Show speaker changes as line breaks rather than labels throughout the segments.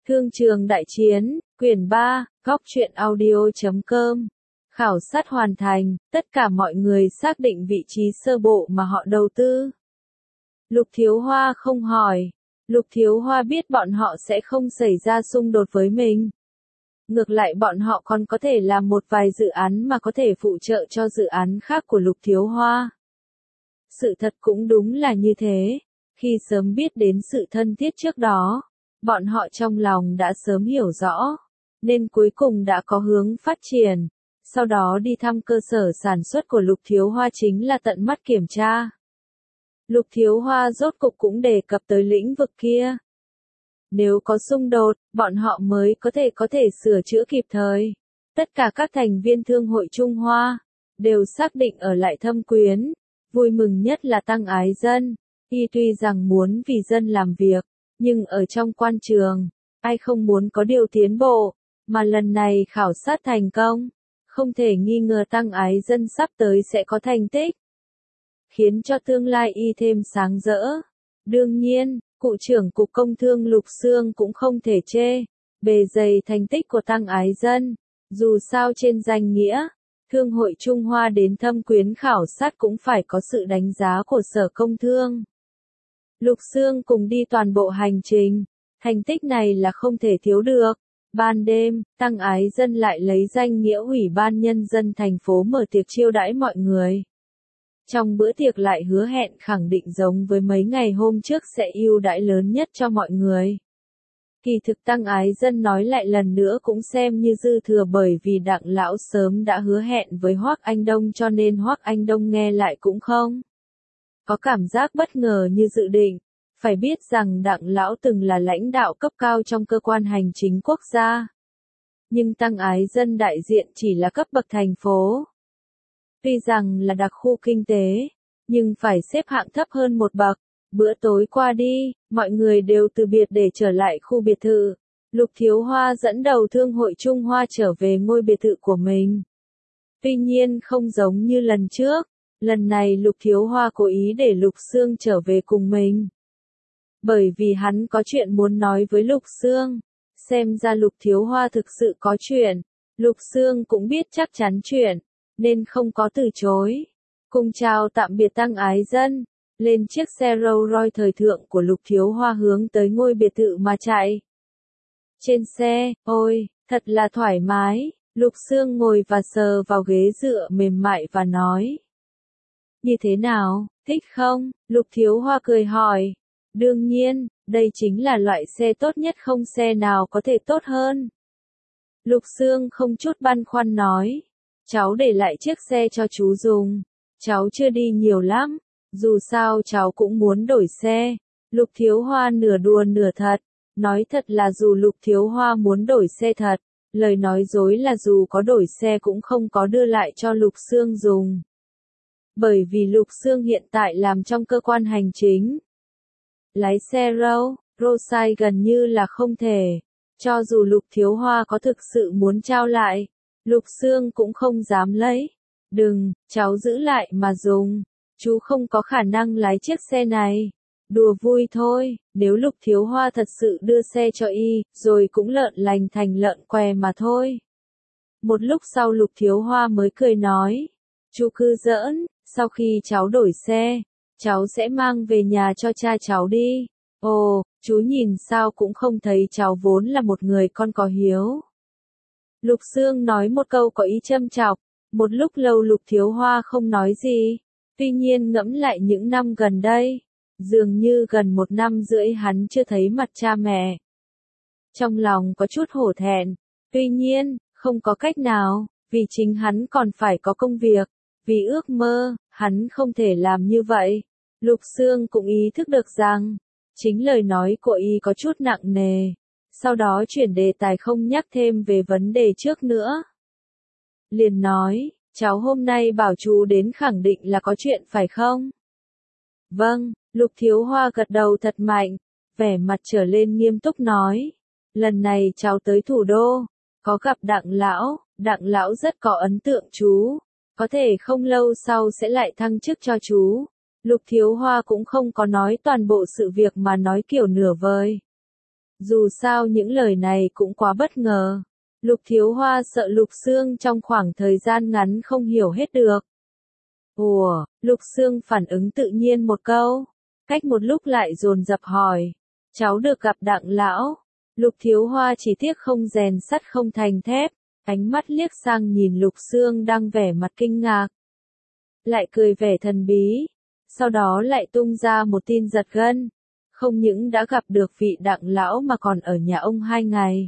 Thương trường đại chiến, quyển 3, góc truyện audio.com. Khảo sát hoàn thành, tất cả mọi người xác định vị trí sơ bộ mà họ đầu tư. Lục Thiếu Hoa không hỏi. Lục Thiếu Hoa biết bọn họ sẽ không xảy ra xung đột với mình. Ngược lại bọn họ còn có thể làm một vài dự án mà có thể phụ trợ cho dự án khác của Lục Thiếu Hoa. Sự thật cũng đúng là như thế. Khi sớm biết đến sự thân thiết trước đó, bọn họ trong lòng đã sớm hiểu rõ, nên cuối cùng đã có hướng phát triển. Sau đó đi thăm cơ sở sản xuất của Lục Thiếu Hoa chính là tận mắt kiểm tra. Lục Thiếu Hoa rốt cục cũng đề cập tới lĩnh vực kia. Nếu có xung đột, bọn họ mới có thể sửa chữa kịp thời. Tất cả các thành viên Thương hội Trung Hoa đều xác định ở lại Thâm Quyến. Vui mừng nhất là Tăng Ái Dân. Y tuy rằng muốn vì dân làm việc, nhưng ở trong quan trường, ai không muốn có điều tiến bộ, mà lần này khảo sát thành công, không thể nghi ngờ Tăng Ái Dân sắp tới sẽ có thành tích, khiến cho tương lai y thêm sáng rỡ. Đương nhiên, Cụ trưởng Cục Công Thương Lục Xương cũng không thể chê bề dày thành tích của Tăng Ái Dân, dù sao trên danh nghĩa, Thương hội Trung Hoa đến Thâm Quyến khảo sát cũng phải có sự đánh giá của Sở Công Thương. Lục Xương cùng đi toàn bộ hành trình, thành tích này là không thể thiếu được. Ban đêm, Tăng Ái Dân lại lấy danh nghĩa Ủy ban Nhân dân thành phố mở tiệc chiêu đãi mọi người. Trong bữa tiệc lại hứa hẹn khẳng định giống với mấy ngày hôm trước sẽ ưu đãi lớn nhất cho mọi người. Kỳ thực Tăng Ái Dân nói lại lần nữa cũng xem như dư thừa, bởi vì Đặng lão sớm đã hứa hẹn với Hoắc Anh Đông, cho nên Hoắc Anh Đông nghe lại cũng không có cảm giác bất ngờ như dự định. Phải biết rằng Đặng lão từng là lãnh đạo cấp cao trong cơ quan hành chính quốc gia. Nhưng Tăng Ái Dân đại diện chỉ là cấp bậc thành phố. Tuy rằng là đặc khu kinh tế, nhưng phải xếp hạng thấp hơn một bậc. Bữa tối qua đi, mọi người đều từ biệt để trở lại khu biệt thự. Lục Thiếu Hoa dẫn đầu Thương hội Trung Hoa trở về ngôi biệt thự của mình. Tuy nhiên không giống như lần trước, lần này Lục Thiếu Hoa cố ý để Lục Xương trở về cùng mình. Bởi vì hắn có chuyện muốn nói với Lục Xương. Xem ra Lục Thiếu Hoa thực sự có chuyện. Lục Xương cũng biết chắc chắn chuyện, nên không có từ chối. Cùng chào tạm biệt Tăng Ái Dân, lên chiếc xe Rolls Royce thời thượng của Lục Thiếu Hoa hướng tới ngôi biệt thự mà chạy. Trên xe, ôi, thật là thoải mái. Lục Xương ngồi và sờ vào ghế dựa mềm mại và nói. Như thế nào, thích không? Lục Thiếu Hoa cười hỏi. Đương nhiên, đây chính là loại xe tốt nhất, không xe nào có thể tốt hơn. Lục Xương không chút băn khoăn nói. Cháu để lại chiếc xe cho chú dùng. Cháu chưa đi nhiều lắm, dù sao cháu cũng muốn đổi xe. Lục Thiếu Hoa nửa đùa nửa thật. Nói thật là dù Lục Thiếu Hoa muốn đổi xe thật, lời nói dối là dù có đổi xe cũng không có đưa lại cho Lục Xương dùng. Bởi vì Lục Xương hiện tại làm trong cơ quan hành chính. Lái xe Rolls-Royce gần như là không thể. Cho dù Lục Thiếu Hoa có thực sự muốn trao lại, Lục Xương cũng không dám lấy. Đừng, cháu giữ lại mà dùng. Chú không có khả năng lái chiếc xe này. Đùa vui thôi, nếu Lục Thiếu Hoa thật sự đưa xe cho y, rồi cũng lợn lành thành lợn què mà thôi. Một lúc sau Lục Thiếu Hoa mới cười nói. Chú cứ giỡn, sau khi cháu đổi xe, cháu sẽ mang về nhà cho cha cháu đi. Ồ, chú nhìn sao cũng không thấy cháu vốn là một người con có hiếu. Lục Xương nói một câu có ý châm chọc. Một lúc lâu Lục Thiếu Hoa không nói gì. Tuy nhiên ngẫm lại những năm gần đây, dường như gần 1 năm rưỡi hắn chưa thấy mặt cha mẹ. Trong lòng có chút hổ thẹn. Tuy nhiên, không có cách nào, vì chính hắn còn phải có công việc. Vì ước mơ, hắn không thể làm như vậy. Lục Xương cũng ý thức được rằng, chính lời nói của y có chút nặng nề. Sau đó chuyển đề tài, không nhắc thêm về vấn đề trước nữa. Liền nói, cháu hôm nay bảo chú đến khẳng định là có chuyện phải không? Vâng, Lục Thiếu Hoa gật đầu thật mạnh, vẻ mặt trở lên nghiêm túc nói. Lần này cháu tới thủ đô, có gặp Đặng lão rất có ấn tượng chú. Có thể không lâu sau sẽ lại thăng chức cho chú. Lục Thiếu Hoa cũng không có nói toàn bộ sự việc mà nói kiểu nửa vời. Dù sao những lời này cũng quá bất ngờ. Lục Thiếu Hoa sợ Lục Xương trong khoảng thời gian ngắn không hiểu hết được. Ủa, Lục Xương phản ứng tự nhiên một câu. Cách một lúc lại dồn dập hỏi. Cháu được gặp Đặng lão. Lục Thiếu Hoa chỉ tiếc không rèn sắt không thành thép. Ánh mắt liếc sang nhìn Lục Xương đang vẻ mặt kinh ngạc. Lại cười vẻ thần bí. Sau đó lại tung ra một tin giật gân. Không những đã gặp được vị Đặng lão mà còn ở nhà ông 2 ngày.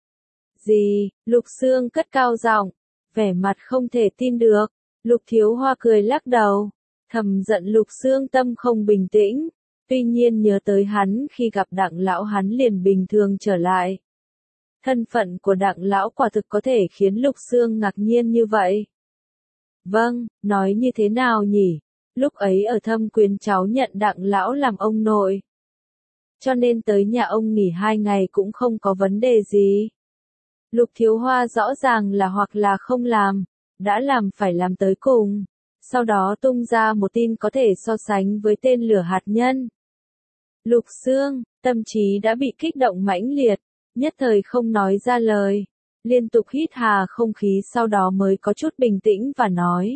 Gì? Lục Xương cất cao giọng, vẻ mặt không thể tin được. Lục Thiếu Hoa cười lắc đầu, thầm giận Lục Xương tâm không bình tĩnh. Tuy nhiên nhớ tới hắn khi gặp Đặng lão hắn liền bình thường trở lại. Thân phận của Đặng lão quả thực có thể khiến Lục Xương ngạc nhiên như vậy. Vâng, nói như thế nào nhỉ? Lúc ấy ở Thâm Quyến cháu nhận Đặng lão làm ông nội. Cho nên tới nhà ông nghỉ 2 ngày cũng không có vấn đề gì. Lục Thiếu Hoa rõ ràng là hoặc là không làm, đã làm phải làm tới cùng. Sau đó tung ra một tin có thể so sánh với tên lửa hạt nhân. Lục Xương, tâm trí đã bị kích động mãnh liệt, nhất thời không nói ra lời, liên tục hít hà không khí sau đó mới có chút bình tĩnh và nói.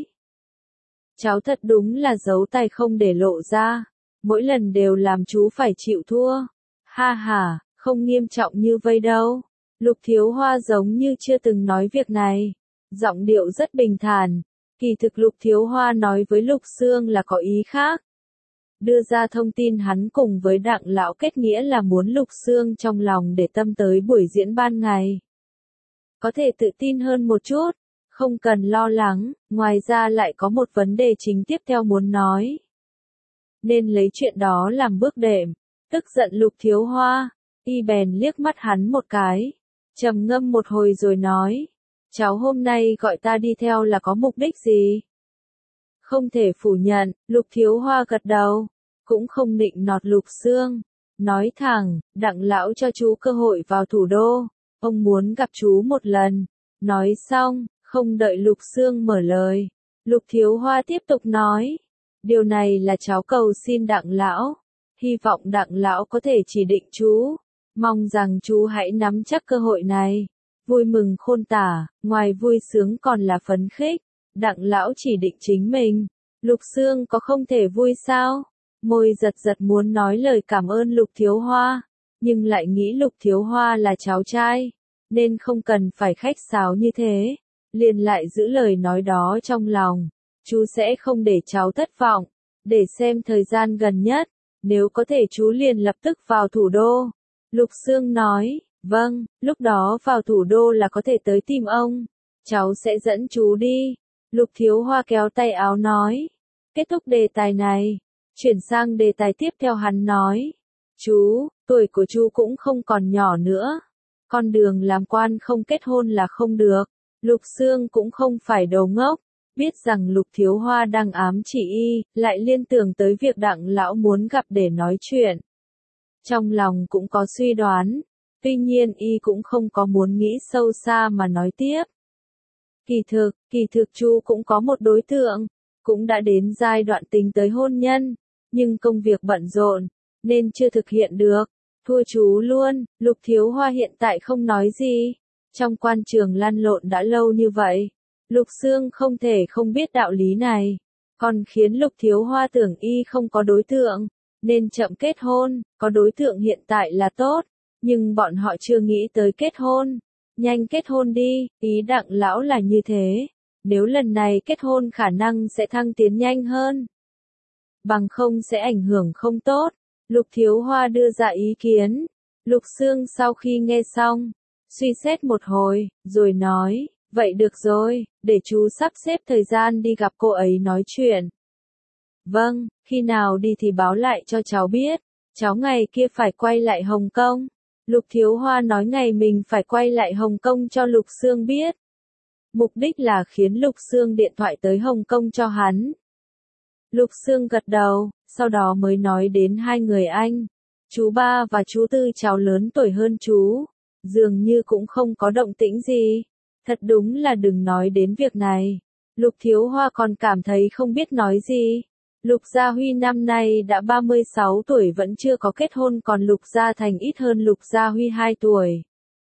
Cháu thật đúng là giấu tay không để lộ ra, mỗi lần đều làm chú phải chịu thua. Ha ha, không nghiêm trọng như vây đâu. Lục Thiếu Hoa giống như chưa từng nói việc này, giọng điệu rất bình thản. Kỳ thực Lục Thiếu Hoa nói với Lục Xương là có ý khác. Đưa ra thông tin hắn cùng với Đặng lão kết nghĩa là muốn Lục Xương trong lòng để tâm tới buổi diễn ban ngày. Có thể tự tin hơn một chút, không cần lo lắng, ngoài ra lại có một vấn đề chính tiếp theo muốn nói. Nên lấy chuyện đó làm bước đệm, tức giận Lục Thiếu Hoa, y bèn liếc mắt hắn một cái, trầm ngâm một hồi rồi nói, cháu hôm nay gọi ta đi theo là có mục đích gì? Không thể phủ nhận, Lục Thiếu Hoa gật đầu, cũng không nịnh nọt Lục Xương, nói thẳng, Đặng lão cho chú cơ hội vào thủ đô, ông muốn gặp chú một lần. Nói xong, không đợi Lục Xương mở lời, Lục Thiếu Hoa tiếp tục nói, điều này là cháu cầu xin Đặng lão, hy vọng Đặng lão có thể chỉ định chú, mong rằng chú hãy nắm chắc cơ hội này. Vui mừng khôn tả, ngoài vui sướng còn là phấn khích. Đặng lão chỉ định chính mình. Lục Xương có không thể vui sao? Môi giật giật muốn nói lời cảm ơn Lục Thiếu Hoa, nhưng lại nghĩ Lục Thiếu Hoa là cháu trai, nên không cần phải khách sáo như thế. Liền lại giữ lời nói đó trong lòng. Chú sẽ không để cháu thất vọng. Để xem thời gian gần nhất, nếu có thể chú liền lập tức vào thủ đô. Lục Xương nói. Vâng, lúc đó vào thủ đô là có thể tới tìm ông. Cháu sẽ dẫn chú đi. Lục Thiếu Hoa kéo tay áo nói. Kết thúc đề tài này. Chuyển sang đề tài tiếp theo hắn nói. Chú, tuổi của chú cũng không còn nhỏ nữa. Con đường làm quan không kết hôn là không được. Lục Xương cũng không phải đồ ngốc. Biết rằng Lục Thiếu Hoa đang ám chỉ y, lại liên tưởng tới việc Đặng lão muốn gặp để nói chuyện. Trong lòng cũng có suy đoán. Tuy nhiên y cũng không có muốn nghĩ sâu xa mà nói tiếp. Kỳ thực chú cũng có một đối tượng, cũng đã đến giai đoạn tính tới hôn nhân, nhưng công việc bận rộn, nên chưa thực hiện được. Thua chú luôn, Lục Thiếu Hoa hiện tại không nói gì. Trong quan trường lăn lộn đã lâu như vậy, Lục Xương không thể không biết đạo lý này. Còn khiến Lục Thiếu Hoa tưởng y không có đối tượng, nên chậm kết hôn, có đối tượng hiện tại là tốt. Nhưng bọn họ chưa nghĩ tới kết hôn. Nhanh kết hôn đi, ý Đặng lão là như thế. Nếu lần này kết hôn khả năng sẽ thăng tiến nhanh hơn. Bằng không sẽ ảnh hưởng không tốt. Lục Thiếu Hoa đưa ra ý kiến. Lục Xương sau khi nghe xong, suy xét một hồi, rồi nói, vậy được rồi, để chú sắp xếp thời gian đi gặp cô ấy nói chuyện. Vâng, khi nào đi thì báo lại cho cháu biết. Cháu ngày kia phải quay lại Hồng Kông. Lục Thiếu Hoa nói ngày mình phải quay lại Hồng Kông cho Lục Xương biết. Mục đích là khiến Lục Xương điện thoại tới Hồng Kông cho hắn. Lục Xương gật đầu, sau đó mới nói đến hai người anh. Chú ba và chú tư cháu lớn tuổi hơn chú. Dường như cũng không có động tĩnh gì. Thật đúng là đừng nói đến việc này. Lục Thiếu Hoa còn cảm thấy không biết nói gì. Lục Gia Huy năm nay đã 36 tuổi vẫn chưa có kết hôn, còn Lục Gia Thành ít hơn Lục Gia Huy 2 tuổi.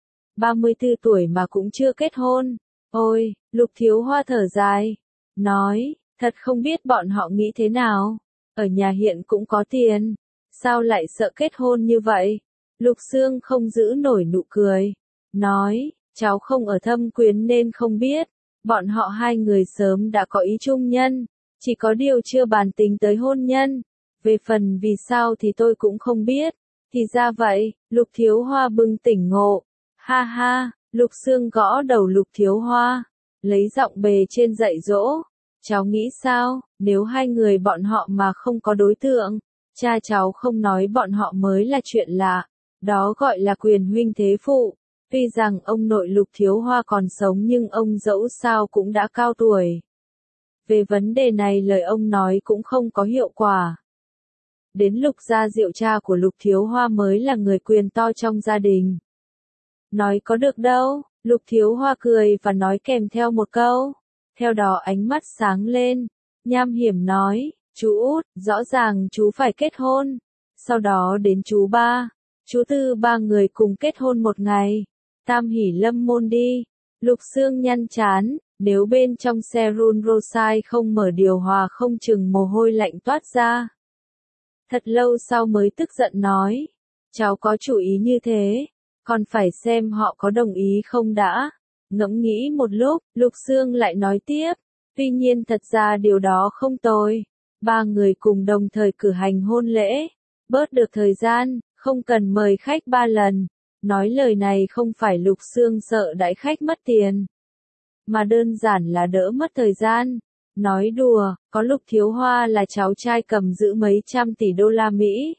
34 tuổi mà cũng chưa kết hôn. Ôi, Lục Thiếu Hoa thở dài, nói, thật không biết bọn họ nghĩ thế nào. Ở nhà hiện cũng có tiền, sao lại sợ kết hôn như vậy? Lục Sương không giữ nổi nụ cười, nói, cháu không ở Thâm Quyến nên không biết. Bọn họ hai người sớm đã có ý chung nhân, chỉ có điều chưa bàn tính tới hôn nhân. Về phần vì sao thì tôi cũng không biết. Thì ra vậy, Lục Thiếu Hoa bừng tỉnh ngộ. Ha ha, Lục Sương gõ đầu Lục Thiếu Hoa, lấy giọng bề trên dạy dỗ. Cháu nghĩ sao, nếu hai người bọn họ mà không có đối tượng, cha cháu không nói bọn họ mới là chuyện lạ. Đó gọi là quyền huynh thế phụ. Tuy rằng ông nội Lục Thiếu Hoa còn sống nhưng ông dẫu sao cũng đã cao tuổi. Về vấn đề này lời ông nói cũng không có hiệu quả. Đến Lục Gia Diệu, cha của Lục Thiếu Hoa mới là người quyền to trong gia đình. Nói có được đâu, Lục Thiếu Hoa cười và nói kèm theo một câu. Theo đó ánh mắt sáng lên, nham hiểm nói, chú út, rõ ràng chú phải kết hôn. Sau đó đến chú ba, chú tư, ba người cùng kết hôn một ngày. Tam hỷ lâm môn đi. Lục Sương nhăn chán, nếu bên trong xe Rolls Royce không mở điều hòa không chừng mồ hôi lạnh toát ra. Thật lâu sau mới tức giận nói, cháu có chủ ý như thế, còn phải xem họ có đồng ý không đã. Ngẫm nghĩ một lúc, Lục Sương lại nói tiếp, tuy nhiên thật ra điều đó không tồi. Ba người cùng đồng thời cử hành hôn lễ, bớt được thời gian, không cần mời khách 3 lần. Nói lời này không phải Lục Sương sợ đãi khách mất tiền, mà đơn giản là đỡ mất thời gian. Nói đùa, có Lục Thiếu Hoa là cháu trai cầm giữ mấy trăm tỷ đô la Mỹ.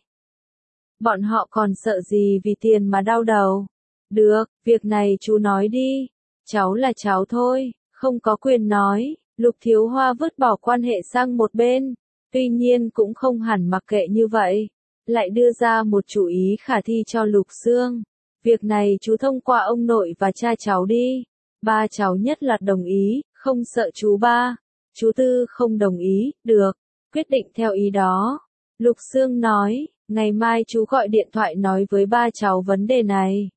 Bọn họ còn sợ gì vì tiền mà đau đầu. Được, việc này chú nói đi. Cháu là cháu thôi, không có quyền nói. Lục Thiếu Hoa vứt bỏ quan hệ sang một bên. Tuy nhiên cũng không hẳn mặc kệ như vậy. Lại đưa ra một chủ ý khả thi cho Lục Sương. Việc này chú thông qua ông nội và cha cháu đi. Ba cháu nhất loạt đồng ý, không sợ chú ba. Chú tư không đồng ý, được. Quyết định theo ý đó. Lục Sương nói, ngày mai chú gọi điện thoại nói với ba cháu vấn đề này.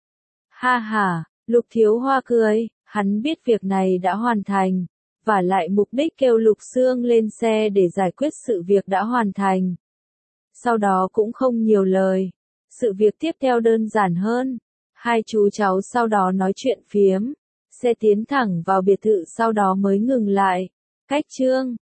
Ha ha, Lục Thiếu Hoa cười, hắn biết việc này đã hoàn thành. Và lại mục đích kêu Lục Sương lên xe để giải quyết sự việc đã hoàn thành. Sau đó cũng không nhiều lời. Sự việc tiếp theo đơn giản hơn. Hai chú cháu sau đó nói chuyện phiếm. Xe tiến thẳng vào biệt thự sau đó mới ngừng lại. Cách chương